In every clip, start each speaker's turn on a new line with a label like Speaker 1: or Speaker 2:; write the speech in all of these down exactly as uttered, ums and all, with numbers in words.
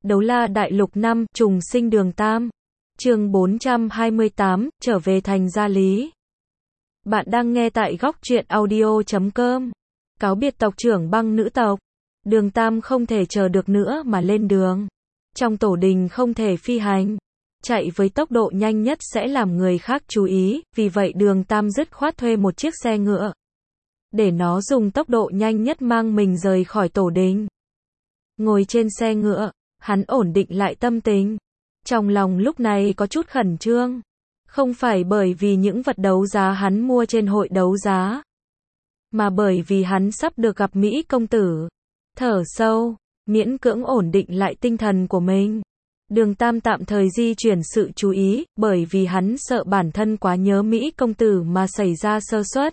Speaker 1: Đấu La Đại Lục năm, Trùng Sinh Đường Tam. Chương bốn trăm hai mươi tám, trở về thành gia lý. Bạn đang nghe tại góc truyện audio chấm com. Cáo biệt tộc trưởng Băng nữ tộc. Đường Tam không thể chờ được nữa mà lên đường. Trong tổ đình không thể phi hành. Chạy với tốc độ nhanh nhất sẽ làm người khác chú ý, vì vậy Đường Tam dứt khoát thuê một chiếc xe ngựa. Để nó dùng tốc độ nhanh nhất mang mình rời khỏi tổ đình. Ngồi trên xe ngựa, hắn ổn định lại tâm tình. Trong lòng lúc này có chút khẩn trương. Không phải bởi vì những vật đấu giá hắn mua trên hội đấu giá, mà bởi vì hắn sắp được gặp Mỹ công tử. Thở sâu, miễn cưỡng ổn định lại tinh thần của mình. Đường Tam tạm thời di chuyển sự chú ý, bởi vì hắn sợ bản thân quá nhớ Mỹ công tử mà xảy ra sơ suất.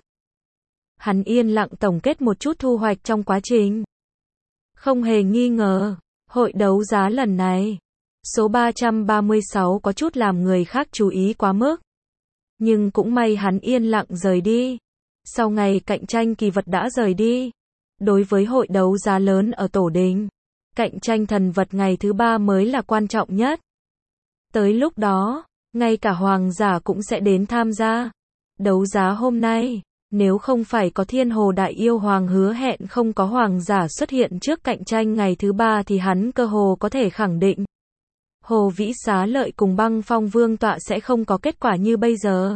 Speaker 1: Hắn yên lặng tổng kết một chút thu hoạch trong quá trình. Không hề nghi ngờ, hội đấu giá lần này, số ba trăm ba mươi sáu có chút làm người khác chú ý quá mức. Nhưng cũng may hắn yên lặng rời đi. Sau ngày cạnh tranh kỳ vật đã rời đi. Đối với hội đấu giá lớn ở tổ đình, cạnh tranh thần vật ngày thứ ba mới là quan trọng nhất. Tới lúc đó, ngay cả hoàng giả cũng sẽ đến tham gia. Đấu giá hôm nay, nếu không phải có Thiên Hồ Đại Yêu Hoàng hứa hẹn không có hoàng giả xuất hiện trước cạnh tranh ngày thứ ba thì hắn cơ hồ có thể khẳng định. Hồ Vĩ Xá Lợi cùng Băng Phong Vương tọa sẽ không có kết quả như bây giờ.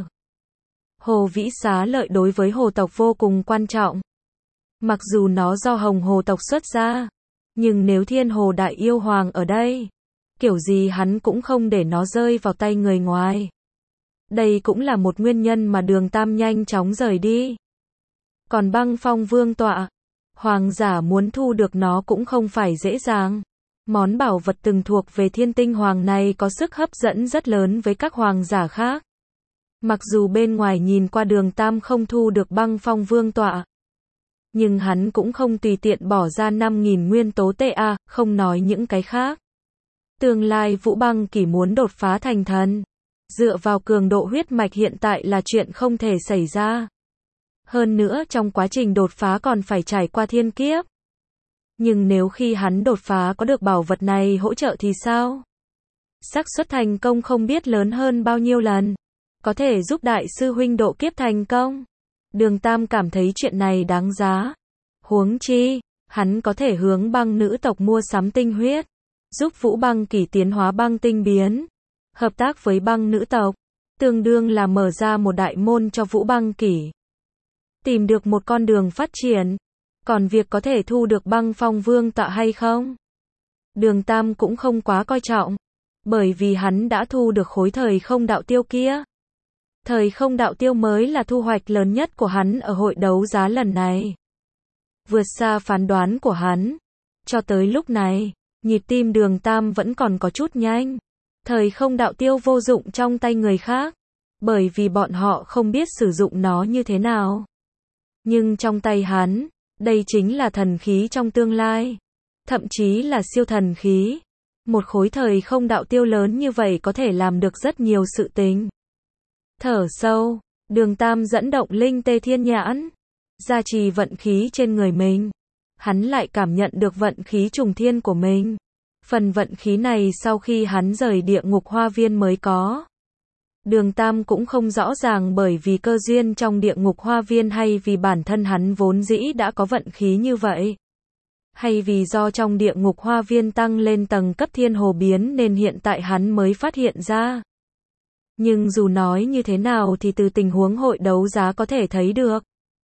Speaker 1: Hồ Vĩ Xá Lợi đối với hồ tộc vô cùng quan trọng. Mặc dù nó do Hồng Hồ tộc xuất ra, nhưng nếu Thiên Hồ Đại Yêu Hoàng ở đây, kiểu gì hắn cũng không để nó rơi vào tay người ngoài. Đây cũng là một nguyên nhân mà Đường Tam nhanh chóng rời đi. Còn Băng Phong Vương tọa, hoàng giả muốn thu được nó cũng không phải dễ dàng. Món bảo vật từng thuộc về Thiên Tinh Hoàng này có sức hấp dẫn rất lớn với các hoàng giả khác. Mặc dù bên ngoài nhìn qua Đường Tam không thu được Băng Phong Vương tọa, nhưng hắn cũng không tùy tiện bỏ ra năm nghìn nguyên tố tệ a, không nói những cái khác. Tương lai Vũ Băng Kỷ muốn đột phá thành thần, dựa vào cường độ huyết mạch hiện tại là chuyện không thể xảy ra. Hơn nữa trong quá trình đột phá còn phải trải qua thiên kiếp. Nhưng nếu khi hắn đột phá có được bảo vật này hỗ trợ thì sao? Xác suất thành công không biết lớn hơn bao nhiêu lần. Có thể giúp đại sư huynh độ kiếp thành công. Đường Tam cảm thấy chuyện này đáng giá. Huống chi, hắn có thể hướng Băng nữ tộc mua sắm tinh huyết, giúp Vũ Băng Kỷ tiến hóa băng tinh biến. Hợp tác với Băng nữ tộc, tương đương là mở ra một đại môn cho Vũ Băng Kỷ. Tìm được một con đường phát triển. Còn việc có thể thu được Băng Phong Vương tọa hay không, Đường Tam cũng không quá coi trọng. Bởi vì hắn đã thu được khối thời không đạo tiêu kia. Thời không đạo tiêu mới là thu hoạch lớn nhất của hắn ở hội đấu giá lần này. Vượt xa phán đoán của hắn. Cho tới lúc này, nhịp tim Đường Tam vẫn còn có chút nhanh. Thời không đạo tiêu vô dụng trong tay người khác, bởi vì bọn họ không biết sử dụng nó như thế nào. Nhưng trong tay hắn, đây chính là thần khí trong tương lai. Thậm chí là siêu thần khí. Một khối thời không đạo tiêu lớn như vậy có thể làm được rất nhiều sự tình. Thở sâu, Đường Tam dẫn động linh tê thiên nhãn, gia trì vận khí trên người mình. Hắn lại cảm nhận được vận khí trùng thiên của mình. Phần vận khí này sau khi hắn rời địa ngục hoa viên mới có. Đường Tam cũng không rõ ràng bởi vì cơ duyên trong địa ngục hoa viên hay vì bản thân hắn vốn dĩ đã có vận khí như vậy. Hay vì do trong địa ngục hoa viên tăng lên tầng cấp thiên hồ biến nên hiện tại hắn mới phát hiện ra. Nhưng dù nói như thế nào thì từ tình huống hội đấu giá có thể thấy được.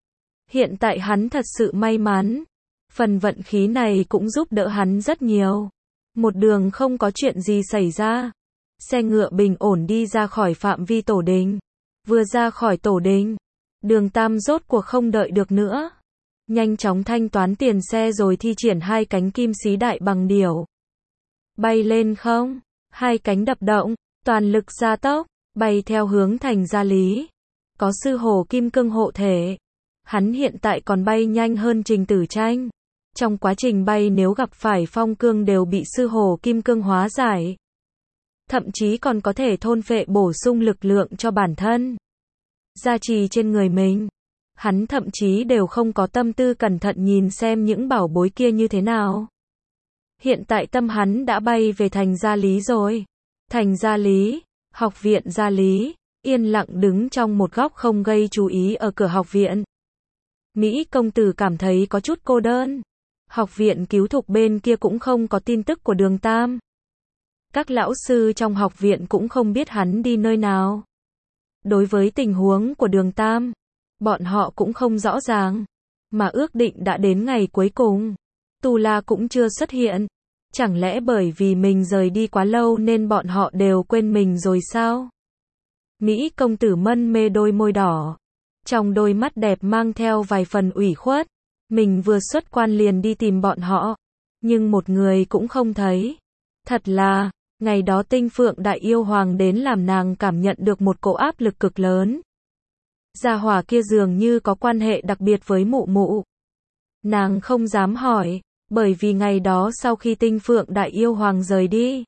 Speaker 1: Hiện tại hắn thật sự may mắn. Phần vận khí này cũng giúp đỡ hắn rất nhiều. Một đường không có chuyện gì xảy ra. Xe ngựa bình ổn đi ra khỏi phạm vi tổ đình. Vừa ra khỏi tổ đình, Đường Tam rốt cuộc không đợi được nữa. Nhanh chóng thanh toán tiền xe rồi thi triển hai cánh kim xí đại bằng điểu. Bay lên không, hai cánh đập động, toàn lực gia tốc, bay theo hướng thành gia lý. Có sư hổ kim cương hộ thể. Hắn hiện tại còn bay nhanh hơn Trình Tử Tranh. Trong quá trình bay nếu gặp phải phong cương đều bị sư hổ kim cương hóa giải. Thậm chí còn có thể thôn phệ bổ sung lực lượng cho bản thân. Gia trì trên người mình. Hắn thậm chí đều không có tâm tư cẩn thận nhìn xem những bảo bối kia như thế nào. Hiện tại tâm hắn đã bay về thành Gia Lý rồi. Thành Gia Lý, học viện Gia Lý, yên lặng đứng trong một góc không gây chú ý ở cửa học viện. Mỹ công tử cảm thấy có chút cô đơn. Học viện cứu thục bên kia cũng không có tin tức của Đường Tam. Các lão sư trong học viện cũng không biết hắn đi nơi nào. Đối với tình huống của Đường Tam, bọn họ cũng không rõ ràng. Mà ước định đã đến ngày cuối cùng, Tu La cũng chưa xuất hiện. Chẳng lẽ bởi vì mình rời đi quá lâu nên bọn họ đều quên mình rồi sao? Mỹ công tử mân mê đôi môi đỏ. Trong đôi mắt đẹp mang theo vài phần ủy khuất. Mình vừa xuất quan liền đi tìm bọn họ. Nhưng một người cũng không thấy. Thật là, ngày đó Tinh Phượng Đại Yêu Hoàng đến làm nàng cảm nhận được một cỗ áp lực cực lớn. Gia hỏa kia dường như có quan hệ đặc biệt với mụ mụ. Nàng không dám hỏi, bởi vì ngày đó sau khi Tinh Phượng Đại Yêu Hoàng rời đi,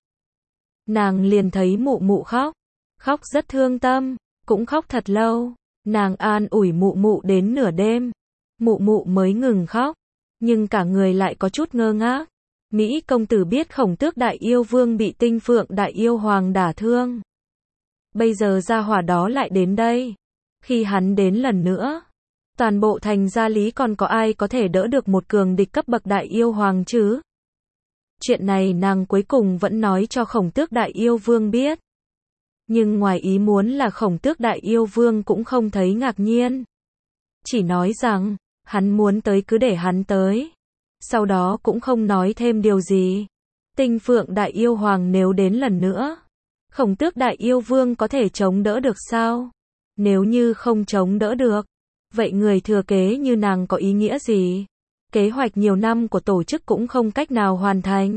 Speaker 1: nàng liền thấy mụ mụ khóc. Khóc rất thương tâm, cũng khóc thật lâu. Nàng an ủi mụ mụ đến nửa đêm. Mụ mụ mới ngừng khóc, nhưng cả người lại có chút ngơ ngác. Mỹ công tử biết Khổng Tước Đại Yêu Vương bị Tinh Phượng Đại Yêu Hoàng đả thương. Bây giờ gia hỏa đó lại đến đây. Khi hắn đến lần nữa, toàn bộ thành Gia Lý còn có ai có thể đỡ được một cường địch cấp bậc Đại Yêu Hoàng chứ? Chuyện này nàng cuối cùng vẫn nói cho Khổng Tước Đại Yêu Vương biết. Nhưng ngoài ý muốn là Khổng Tước Đại Yêu Vương cũng không thấy ngạc nhiên. Chỉ nói rằng, hắn muốn tới cứ để hắn tới. Sau đó cũng không nói thêm điều gì. Tinh Phượng Đại Yêu Hoàng nếu đến lần nữa, Khổng Tước Đại Yêu Vương có thể chống đỡ được sao? Nếu như không chống đỡ được, vậy người thừa kế như nàng có ý nghĩa gì? Kế hoạch nhiều năm của tổ chức cũng không cách nào hoàn thành.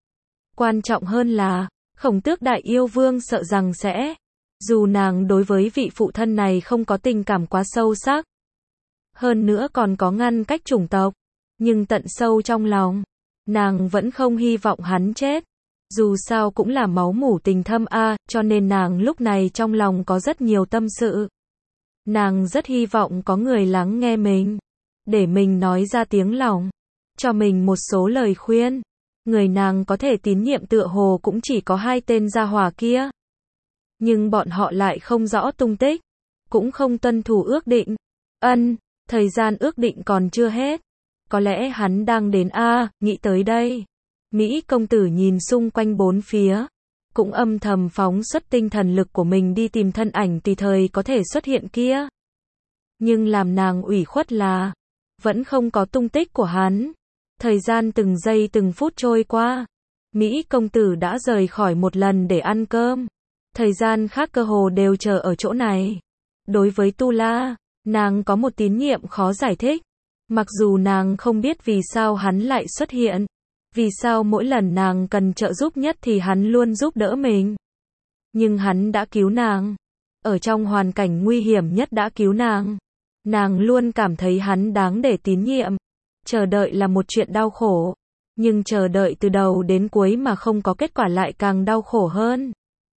Speaker 1: Quan trọng hơn là, Khổng Tước Đại Yêu Vương sợ rằng sẽ, dù nàng đối với vị phụ thân này không có tình cảm quá sâu sắc, hơn nữa còn có ngăn cách chủng tộc, nhưng tận sâu trong lòng, nàng vẫn không hy vọng hắn chết. Dù sao cũng là máu mủ tình thâm a, cho nên nàng lúc này trong lòng có rất nhiều tâm sự. Nàng rất hy vọng có người lắng nghe mình, để mình nói ra tiếng lòng, cho mình một số lời khuyên. Người nàng có thể tín nhiệm tựa hồ cũng chỉ có hai tên gia hỏa kia. Nhưng bọn họ lại không rõ tung tích, cũng không tuân thủ ước định. Ân, thời gian ước định còn chưa hết. Có lẽ hắn đang đến a, nghĩ tới đây. Mỹ công tử nhìn xung quanh bốn phía, cũng âm thầm phóng xuất tinh thần lực của mình đi tìm thân ảnh tùy thời có thể xuất hiện kia. Nhưng làm nàng ủy khuất là, vẫn không có tung tích của hắn. Thời gian từng giây từng phút trôi qua, Mỹ công tử đã rời khỏi một lần để ăn cơm. Thời gian khác cơ hồ đều chờ ở chỗ này. Đối với Tu La, nàng có một tín nhiệm khó giải thích. Mặc dù nàng không biết vì sao hắn lại xuất hiện, vì sao mỗi lần nàng cần trợ giúp nhất thì hắn luôn giúp đỡ mình. Nhưng hắn đã cứu nàng, ở trong hoàn cảnh nguy hiểm nhất đã cứu nàng. Nàng luôn cảm thấy hắn đáng để tín nhiệm. Chờ đợi là một chuyện đau khổ, nhưng chờ đợi từ đầu đến cuối mà không có kết quả lại càng đau khổ hơn.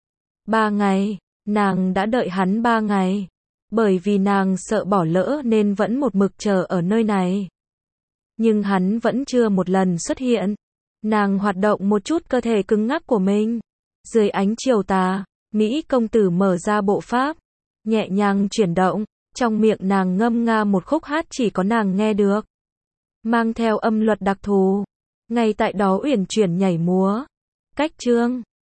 Speaker 1: Ba ngày, nàng đã đợi hắn ba ngày. Bởi vì nàng sợ bỏ lỡ nên vẫn một mực chờ ở nơi này. Nhưng hắn vẫn chưa một lần xuất hiện. Nàng hoạt động một chút cơ thể cứng ngắc của mình. Dưới ánh chiều tà, Mỹ công tử mở ra bộ pháp, nhẹ nhàng chuyển động, trong miệng nàng ngâm nga một khúc hát chỉ có nàng nghe được. Mang theo âm luật đặc thù, ngay tại đó uyển chuyển nhảy múa. Cách chương